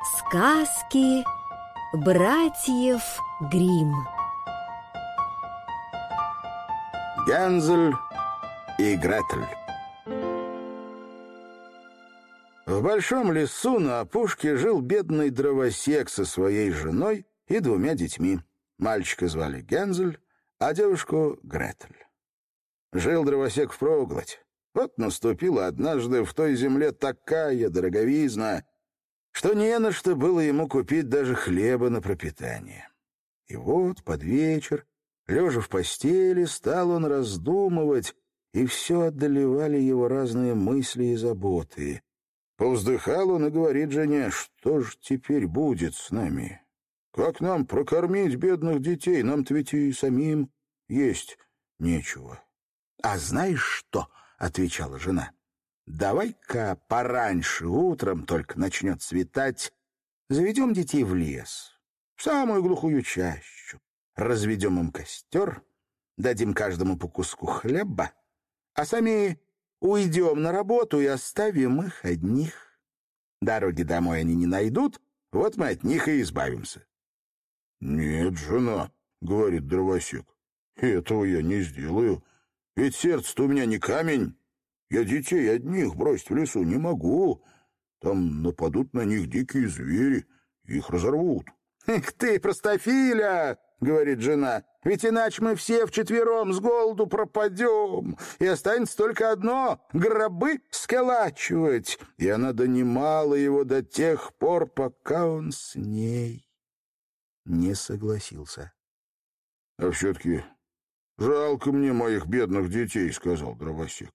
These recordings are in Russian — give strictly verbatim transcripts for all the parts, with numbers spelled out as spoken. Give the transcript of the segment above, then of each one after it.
Сказки братьев Гримм. Гензель и Гретель. В большом лесу на опушке жил бедный дровосек со своей женой и двумя детьми. Мальчика звали Гензель, а девушку — Гретель. Жил дровосек впроголодь. Вот наступила однажды в той земле такая дороговизна, что не на что было ему купить даже хлеба на пропитание. И вот под вечер, лежа в постели, стал он раздумывать, и все одолевали его разные мысли и заботы. Повздыхал он и говорит жене: «Что ж теперь будет с нами? Как нам прокормить бедных детей? Нам-то ведь и самим есть нечего». «А знаешь что?» — отвечала жена. «Давай-ка пораньше утром, только начнет светать, заведем детей в лес, в самую глухую чащу, разведем им костер, дадим каждому по куску хлеба, а сами уйдем на работу и оставим их одних. Дороги домой они не найдут, вот мы от них и избавимся». «Нет, жена, — говорит дровосек, — этого я не сделаю, ведь сердце-то у меня не камень. Я детей одних бросить в лесу не могу. Там нападут на них дикие звери, их разорвут». «Эх ты, простофиля! — говорит жена, — ведь иначе мы все вчетвером с голоду пропадем, и останется только одно — гробы сколачивать». И она донимала его до тех пор, пока он с ней не согласился. «А все-таки жалко мне моих бедных детей, — сказал дровосек».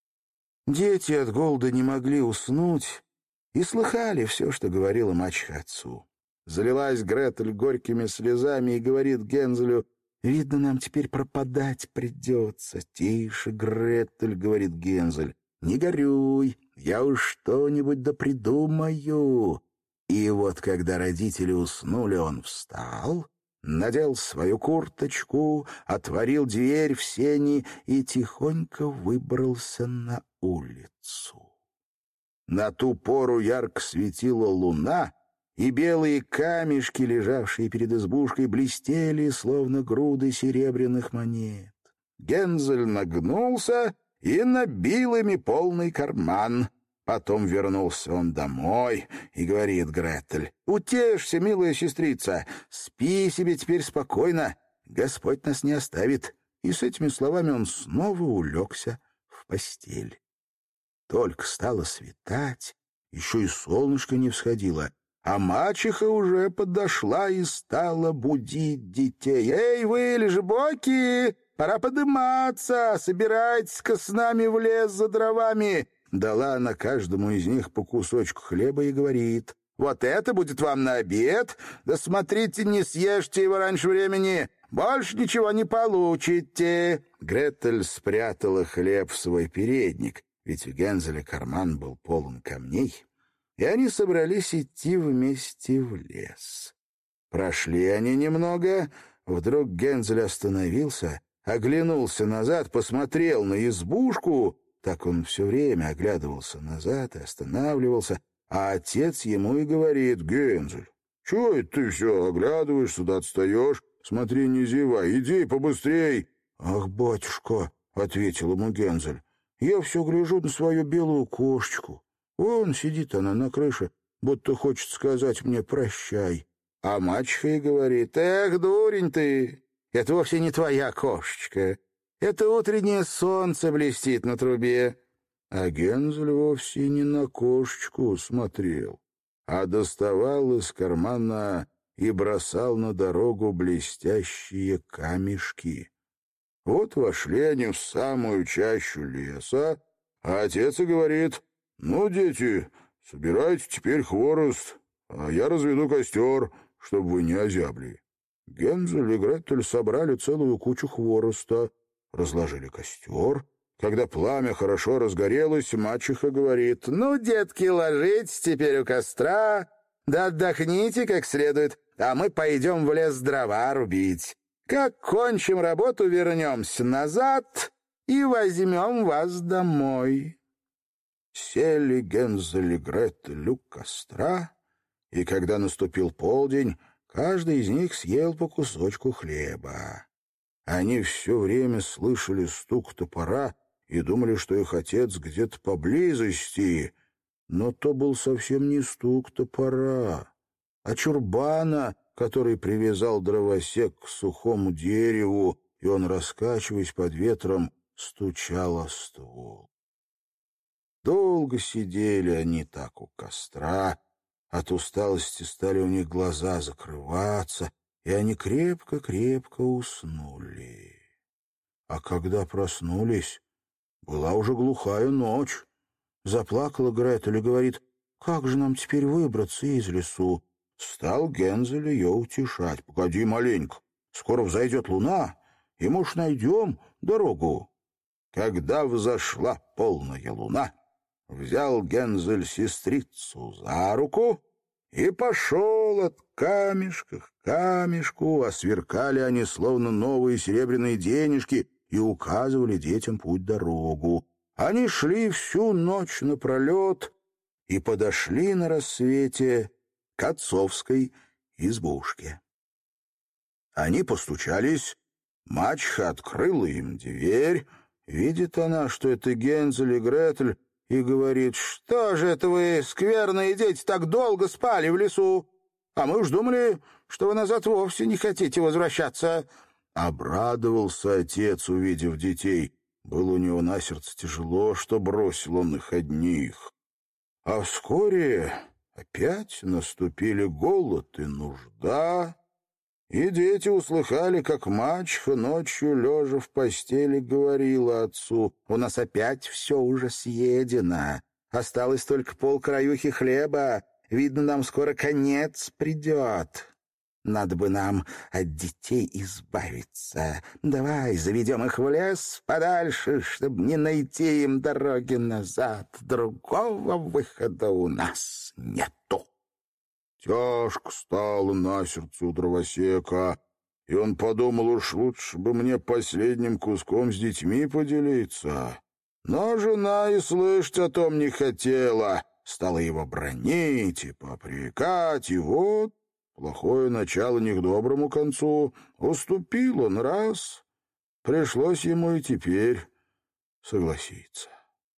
Дети от голода не могли уснуть и слыхали все, что говорила мачеха отцу. Залилась Гретель горькими слезами и говорит Гензелю: «Видно, нам теперь пропадать придется». «Тише, Гретель, — говорит Гензель, — не горюй, я уж что-нибудь да придумаю». И вот когда родители уснули, он встал, надел свою курточку, отворил дверь в сени и тихонько выбрался на улицу. На ту пору ярко светила луна, и белые камешки, лежавшие перед избушкой, блестели, словно груды серебряных монет. Гензель нагнулся и набил ими полный карман. Потом вернулся он домой и говорит Гретель: «Утешься, милая сестрица, спи себе теперь спокойно, Господь нас не оставит». И с этими словами он снова улегся в постель. Только стало светать, еще и солнышко не всходило, а мачеха уже подошла и стала будить детей. «Эй, вы, лежебоки, пора подыматься, собирайтесь-ка с нами в лес за дровами». Дала она каждому из них по кусочку хлеба и говорит: «Вот это будет вам на обед, да смотрите, не съешьте его раньше времени, больше ничего не получите». Гретель спрятала хлеб в свой передник, ведь у Гензеля карман был полон камней, и они собрались идти вместе в лес. Прошли они немного, вдруг Гензель остановился, оглянулся назад, посмотрел на избушку. Так он все время оглядывался назад и останавливался, а отец ему и говорит: «Гензель, чего это ты все оглядываешься да отстаешь? Смотри, не зевай, иди побыстрей». «Ах, батюшка, — ответил ему Гензель, — я все гляжу на свою белую кошечку. Вон сидит она на крыше, будто хочет сказать мне прощай». А мачеха и говорит: «Эх, дурень ты, это вовсе не твоя кошечка. Это утреннее солнце блестит на трубе». А Гензель вовсе не на кошечку смотрел, а доставал из кармана и бросал на дорогу блестящие камешки. Вот вошли они в самую чащу леса, а отец и говорит: «Ну, дети, собирайте теперь хворост, а я разведу костер, чтобы вы не озябли». Гензель и Гретель собрали целую кучу хвороста, разложили костер. Когда пламя хорошо разгорелось, мачеха говорит: «Ну, детки, ложитесь теперь у костра, да отдохните как следует, а мы пойдем в лес дрова рубить. Как кончим работу, вернемся назад и возьмем вас домой». Сели Гензель и Гретель у костра И когда наступил полдень, каждый из них съел по кусочку хлеба. Они все время слышали стук топора и думали, что их отец где-то поблизости, но то был совсем не стук топора, а чурбана, который привязал дровосек к сухому дереву, и он, раскачиваясь под ветром, стучал о ствол. Долго сидели они так у костра, от усталости стали у них глаза закрываться, и они крепко-крепко уснули. А когда проснулись, была уже глухая ночь. Заплакала Гретель и говорит: «Как же нам теперь выбраться из лесу?» Стал Гензель ее утешать: «Погоди маленько, скоро взойдет луна, и мы уж найдем дорогу». Когда взошла полная луна, взял Гензель сестрицу за руку и пошел от камешка к камешку, а сверкали они, словно новые серебряные денежки, и указывали детям путь-дорогу. Они шли всю ночь напролет и подошли на рассвете к отцовской избушке. Они постучались, мачеха открыла им дверь. Видит она, что это Гензель и Гретель, и говорит: «Что же это вы, скверные дети, так долго спали в лесу? А мы уж думали, что вы назад вовсе не хотите возвращаться». Обрадовался отец, увидев детей. Было у него на сердце тяжело, что бросил он их одних. А вскоре опять наступили голод и нужда, и дети услыхали, как мачеха ночью, лежа в постели, говорила отцу: «У нас опять все уже съедено. Осталось только полкраюхи хлеба. Видно, нам скоро конец придет. Надо бы нам от детей избавиться. Давай заведем их в лес подальше, чтобы не найти им дороги назад. Другого выхода у нас нету». Тяжко стало на сердце у дровосека, и он подумал: уж лучше бы мне последним куском с детьми поделиться. Но жена и слышать о том не хотела, стала его бранить и попрекать, и вот плохое начало не к доброму концу. Уступил он раз, пришлось ему и теперь согласиться.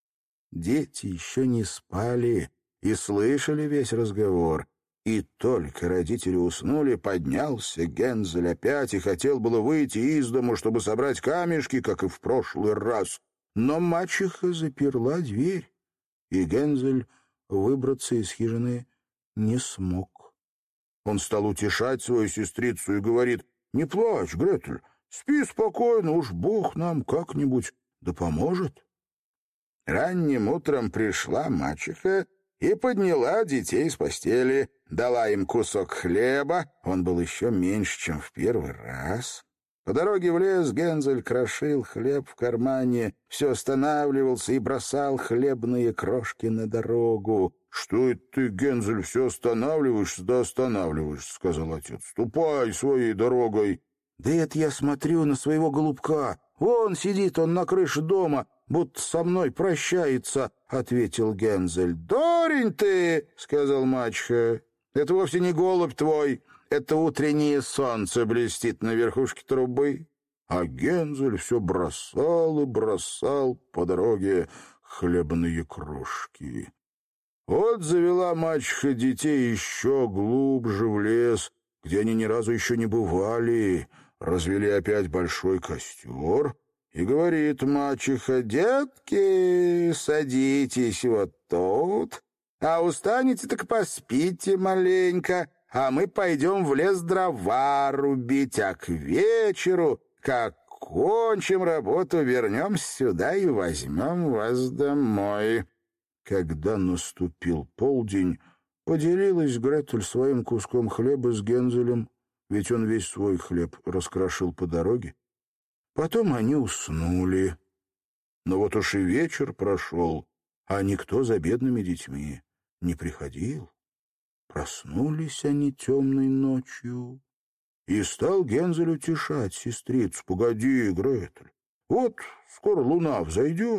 Дети еще не спали и слышали весь разговор. И только родители уснули, поднялся Гензель опять и хотел было выйти из дому, чтобы собрать камешки, как и в прошлый раз. Но мачеха заперла дверь, и Гензель выбраться из хижины не смог. Он стал утешать свою сестрицу и говорит: «Не плачь, Гретель, спи спокойно, уж Бог нам как-нибудь да поможет». Ранним утром пришла мачеха и подняла детей с постели, дала им кусок хлеба, он был еще меньше, чем в первый раз. По дороге в лес Гензель крошил хлеб в кармане, все останавливался и бросал хлебные крошки на дорогу. «Что это ты, Гензель, все останавливаешься да останавливаешься?» — сказал отец. «Ступай своей дорогой». «Да это я смотрю на своего голубка. Вон сидит он на крыше дома, будто со мной прощается», — ответил Гензель. «Дурень ты!» — сказал мачеха. «Это вовсе не голубь твой, это утреннее солнце блестит на верхушке трубы». А Гензель все бросал и бросал по дороге хлебные крошки. Вот завела мачеха детей еще глубже в лес, где они ни разу еще не бывали. Развели опять большой костер, и говорит мачеха: «Детки, садитесь вот тут, а устанете, так поспите маленько, а мы пойдем в лес дрова рубить, а к вечеру, как кончим работу, вернемся сюда и возьмем вас домой». Когда наступил полдень, поделилась Гретель своим куском хлеба с Гензелем, ведь он весь свой хлеб раскрошил по дороге. Потом они уснули. Но вот уж и вечер прошел, а никто за бедными детьми не приходил. Проснулись они темной ночью, и стал Гензель утешать сестрицу: «Погоди, Гретель, вот скоро луна взойдет,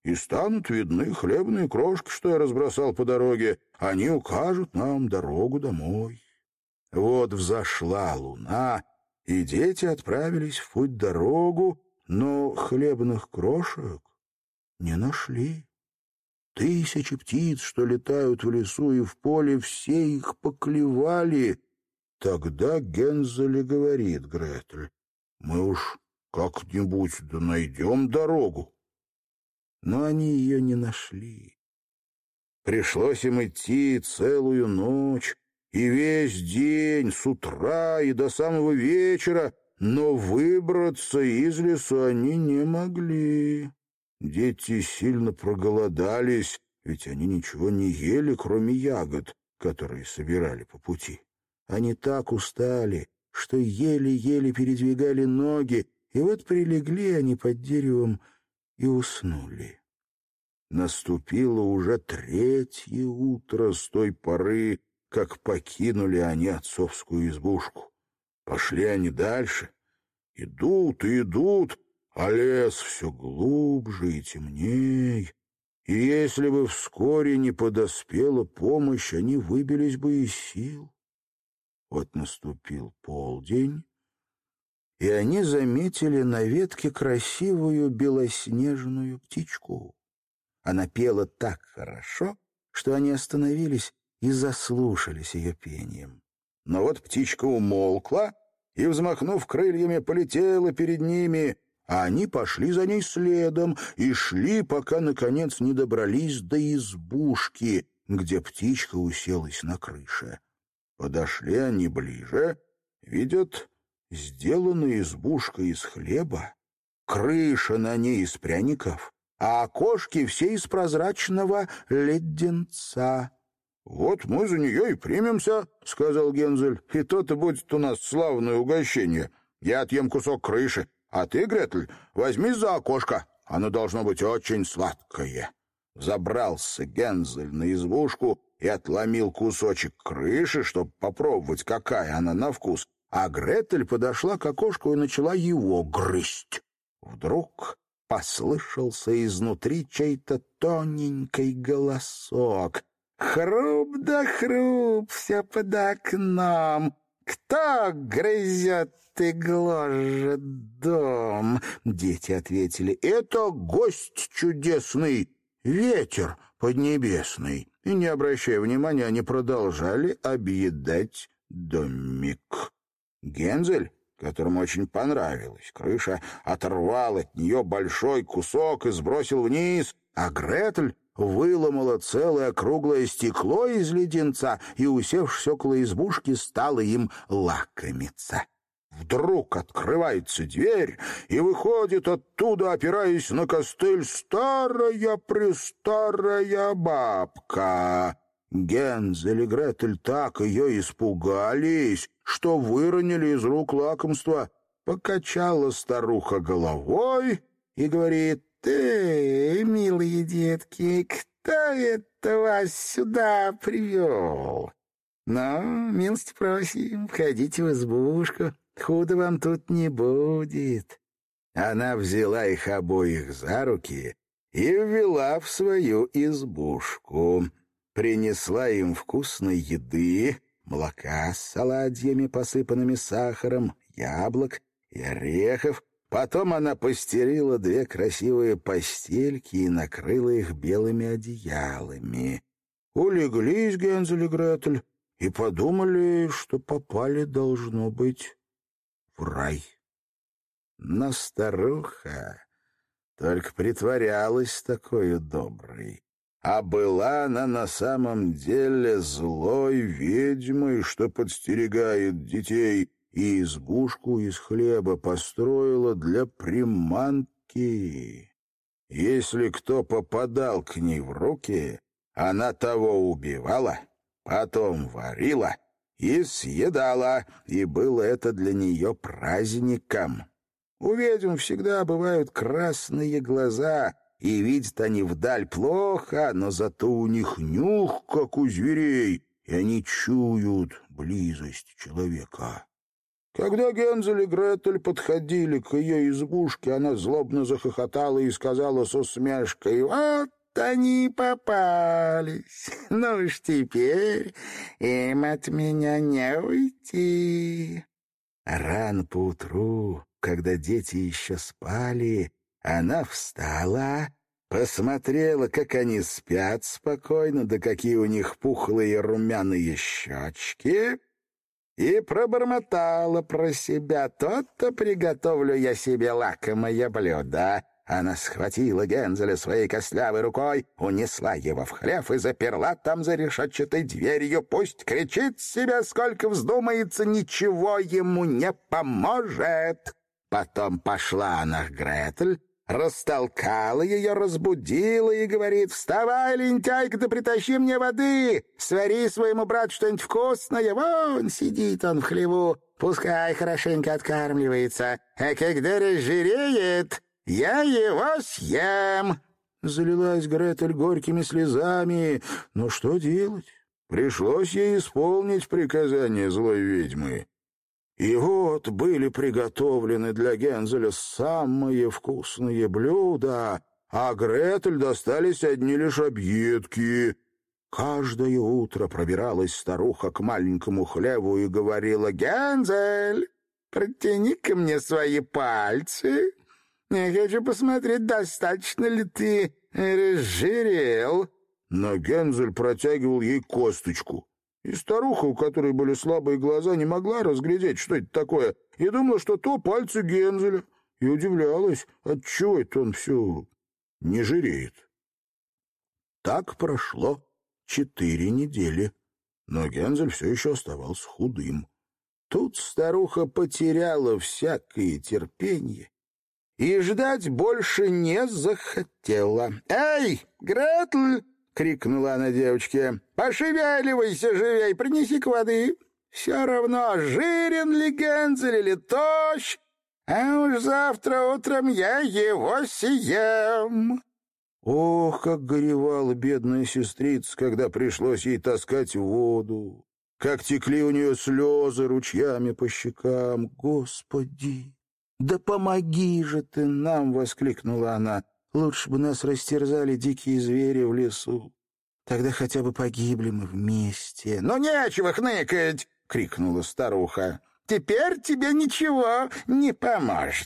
и станут видны хлебные крошки, что я разбросал по дороге. Они укажут нам дорогу домой». Вот взошла луна, и дети отправились в путь-дорогу, но хлебных крошек не нашли. Тысячи птиц, что летают в лесу и в поле, все их поклевали. Тогда Гензель и говорит Гретель: «Мы уж как-нибудь да найдем дорогу». Но они ее не нашли. Пришлось им идти целую ночь и весь день, с утра и до самого вечера, но выбраться из лесу они не могли. Дети сильно проголодались, ведь они ничего не ели, кроме ягод, которые собирали по пути. Они так устали, что еле-еле передвигали ноги, и вот прилегли они под деревом и уснули. Наступило уже третье утро с той поры, как покинули они отцовскую избушку. Пошли они дальше. Идут и идут, а лес все глубже и темней. И если бы вскоре не подоспела помощь, они выбились бы из сил. Вот наступил полдень, и они заметили на ветке красивую белоснежную птичку. Она пела так хорошо, что они остановились и заслушались ее пением. Но вот птичка умолкла и, взмахнув крыльями, полетела перед ними, а они пошли за ней следом и шли, пока, наконец, не добрались до избушки, где птичка уселась на крыше. Подошли они ближе, видят, сделана избушка из хлеба, крыша на ней из пряников, а окошки все из прозрачного леденца. «Вот мы за нее и примемся», — сказал Гензель, — «и то-то будет у нас славное угощение. Я отъем кусок крыши, а ты, Гретель, возьми за окошко, оно должно быть очень сладкое». Забрался Гензель на избушку и отломил кусочек крыши, чтобы попробовать, какая она на вкус, а Гретель подошла к окошку и начала его грызть. Вдруг послышался изнутри чей-то тоненький голосок. «Хруп да хруп, все под окном. Кто грызет и гложет дом?» Дети ответили: «Это гость чудесный, ветер поднебесный». И, не обращая внимания, они продолжали объедать домик. Гензель, которому очень понравилась крыша, оторвал от нее большой кусок и сбросил вниз, а Гретель выломала целое круглое стекло из леденца и, усевшись около избушки, стала им лакомиться. Вдруг открывается дверь, и выходит оттуда, опираясь на костыль, старая-престарая бабка. Гензель и Гретель так ее испугались, что выронили из рук лакомство. Покачала старуха головой и говорит: «Ты, милые детки, кто это вас сюда привел? Ну, милости просим, входите в избушку, худо вам тут не будет». Она взяла их обоих за руки и ввела в свою избушку. Принесла им вкусной еды, молока с оладьями, посыпанными сахаром, яблок и орехов. Потом она постелила две красивые постельки и накрыла их белыми одеялами. Улеглись Гензель и Гретель и подумали, что попали, должно быть, в рай. Но старуха только притворялась такой доброй. А была она на самом деле злой ведьмой, что подстерегает детей, и избушку из хлеба построила для приманки. Если кто попадал к ней в руки, она того убивала, потом варила и съедала, и было это для нее праздником. У ведьм всегда бывают красные глаза, и видят они вдаль плохо, но зато у них нюх, как у зверей, и они чуют близость человека. Когда Гензель и Гретель подходили к ее избушке, она злобно захохотала и сказала с усмешкой: «Вот они попались. Ну уж теперь им от меня не уйти». Рано поутру, когда дети еще спали, она встала, посмотрела, как они спят спокойно, да какие у них пухлые румяные щечки, и пробормотала про себя: «То-то приготовлю я себе лакомое блюдо». Она схватила Гензеля своей костлявой рукой, унесла его в хлев и заперла там за решетчатой дверью. Пусть кричит себе, сколько вздумается, ничего ему не поможет. Потом пошла она к Гретель, растолкала ее, разбудила и говорит: «Вставай, лентяйка, да притащи мне воды, свари своему брату что-нибудь вкусное, вон сидит он в хлеву, пускай хорошенько откармливается, а когда разжиреет, я его съем». Залилась Гретель горькими слезами, но что делать? Пришлось ей исполнить приказание злой ведьмы. И вот были приготовлены для Гензеля самые вкусные блюда, а Гретель достались одни лишь объедки. Каждое утро пробиралась старуха к маленькому хлеву и говорила: «Гензель, протяни-ка мне свои пальцы. Я хочу посмотреть, достаточно ли ты разжирел». Но Гензель протягивал ей косточку. И старуха, у которой были слабые глаза, не могла разглядеть, что это такое, и думала, что то пальцы Гензеля, и удивлялась, отчего это он все не жиреет. Так прошло четыре недели, но Гензель все еще оставался худым. Тут старуха потеряла всякое терпение и ждать больше не захотела. «Эй, Гретель!» — крикнула она девочке: «Пошевеливайся живей, принеси-ка воды. Все равно, жирен ли Гензель или тощ, а уж завтра утром я его съем». Ох, как горевала бедная сестрица, когда пришлось ей таскать воду, как текли у нее слезы ручьями по щекам. «Господи, да помоги же ты нам!» — воскликнула она. «Лучше бы нас растерзали дикие звери в лесу. Тогда хотя бы погибли мы вместе». «Ну, нечего хныкать!» — крикнула старуха. «Теперь тебе ничего не поможет».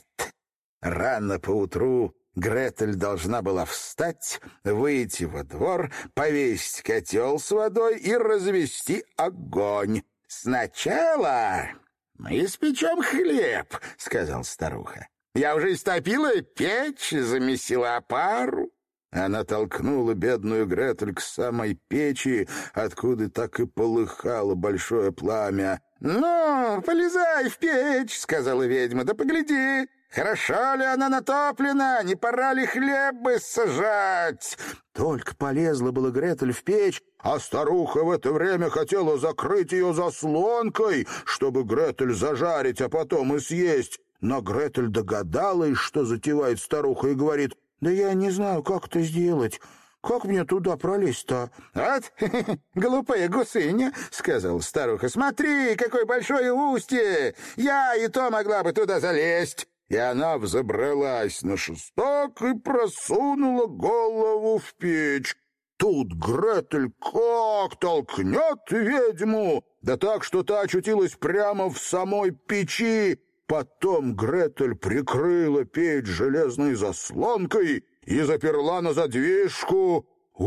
Рано поутру Гретель должна была встать, выйти во двор, повесить котел с водой и развести огонь. «Сначала мы испечем хлеб», — сказал старуха. «Я уже истопила печь, замесила опару». Она толкнула бедную Гретель к самой печи, откуда так и полыхало большое пламя. «Ну, полезай в печь», — сказала ведьма, — «да погляди, хорошо ли она натоплена, не пора ли хлеб бы сажать?» Только полезла была Гретель в печь, а старуха в это время хотела закрыть ее заслонкой, чтобы Гретель зажарить, а потом и съесть. Но Гретель догадалась, что затевает старуха, и говорит: «Да я не знаю, как это сделать. Как мне туда пролезть-то?» «Вот, глупая гусыня», — сказала старуха, — «смотри, какое большое устье! Я и то могла бы туда залезть». И она взобралась на шесток и просунула голову в печь. Тут Гретель как толкнет ведьму, да так, что та очутилась прямо в самой печи. Потом Гретель прикрыла печь железной заслонкой и заперла на задвижку.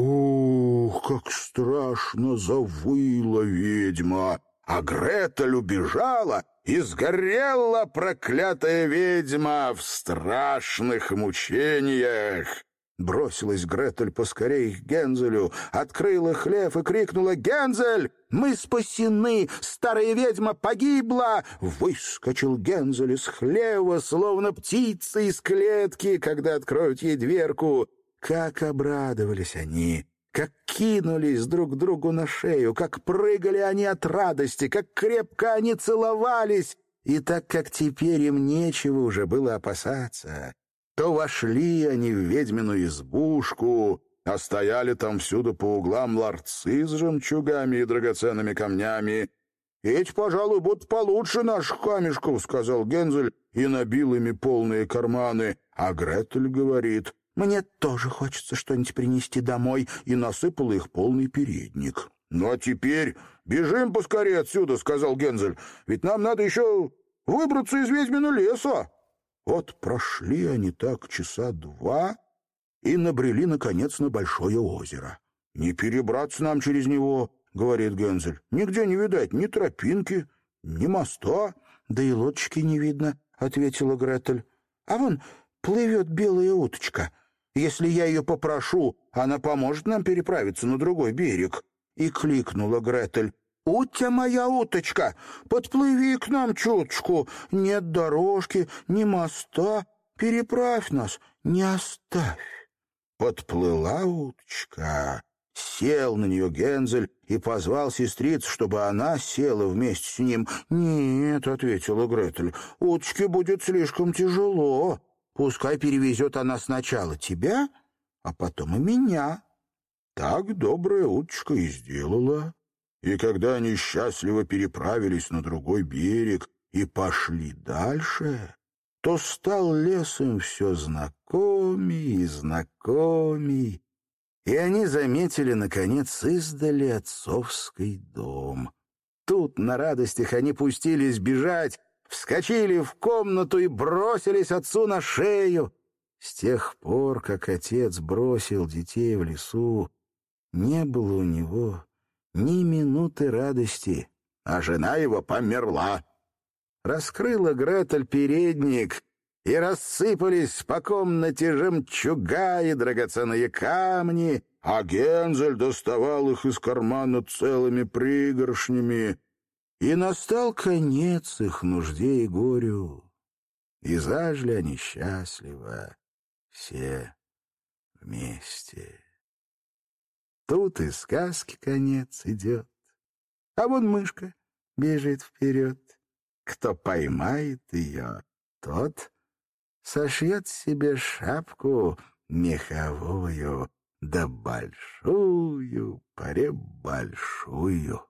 Ух, как страшно завыла ведьма! А Гретель убежала, и сгорела проклятая ведьма в страшных мучениях. Бросилась Гретель поскорей к Гензелю, открыла хлев и крикнула: «Гензель, мы спасены! Старая ведьма погибла!» Выскочил Гензель из хлева, словно птица из клетки, когда откроют ей дверку. Как обрадовались они! Как кинулись друг другу на шею, как прыгали они от радости, как крепко они целовались. И так как теперь им нечего уже было опасаться, то вошли они в ведьмину избушку, а стояли там всюду по углам ларцы с жемчугами и драгоценными камнями. «Эти, пожалуй, будут получше наших камешков», — сказал Гензель и набил ими полные карманы. А Гретель говорит: «Мне тоже хочется что-нибудь принести домой», и насыпала их полный передник. «Ну а теперь бежим поскорее отсюда», — сказал Гензель, «ведь нам надо еще выбраться из ведьмина леса». Вот прошли они так часа два и набрели, наконец, на большое озеро. «Не перебраться нам через него», — говорит Гензель. «Нигде не видать ни тропинки, ни моста». «Да и лодочки не видно», — ответила Гретель. «А вон плывет белая уточка. Если я ее попрошу, она поможет нам переправиться на другой берег». И кликнула Гретель: «Утя моя уточка, подплыви к нам чуточку. Нет дорожки, ни моста. Переправь нас, не оставь». Подплыла уточка. Сел на нее Гензель и позвал сестрицу, чтобы она села вместе с ним. «Нет», — ответила Гретель, — «уточке будет слишком тяжело. Пускай перевезет она сначала тебя, а потом и меня». Так добрая уточка и сделала. И когда они счастливо переправились на другой берег и пошли дальше, то стал лес им все знакомей и знакомей, и они заметили, наконец, издали отцовский дом. Тут на радостях они пустились бежать, вскочили в комнату и бросились отцу на шею. С тех пор, как отец бросил детей в лесу, не было у него ни минуты радости, а жена его померла. Раскрыла Гретель передник, и рассыпались по комнате жемчуга и драгоценные камни, а Гензель доставал их из кармана целыми пригоршнями. И настал конец их нужде и горю, и зажили они счастливо все вместе. Тут и сказки конец идет, а вон мышка бежит вперед. Кто поймает ее, тот сошьет себе шапку меховую, да большую, пребольшую.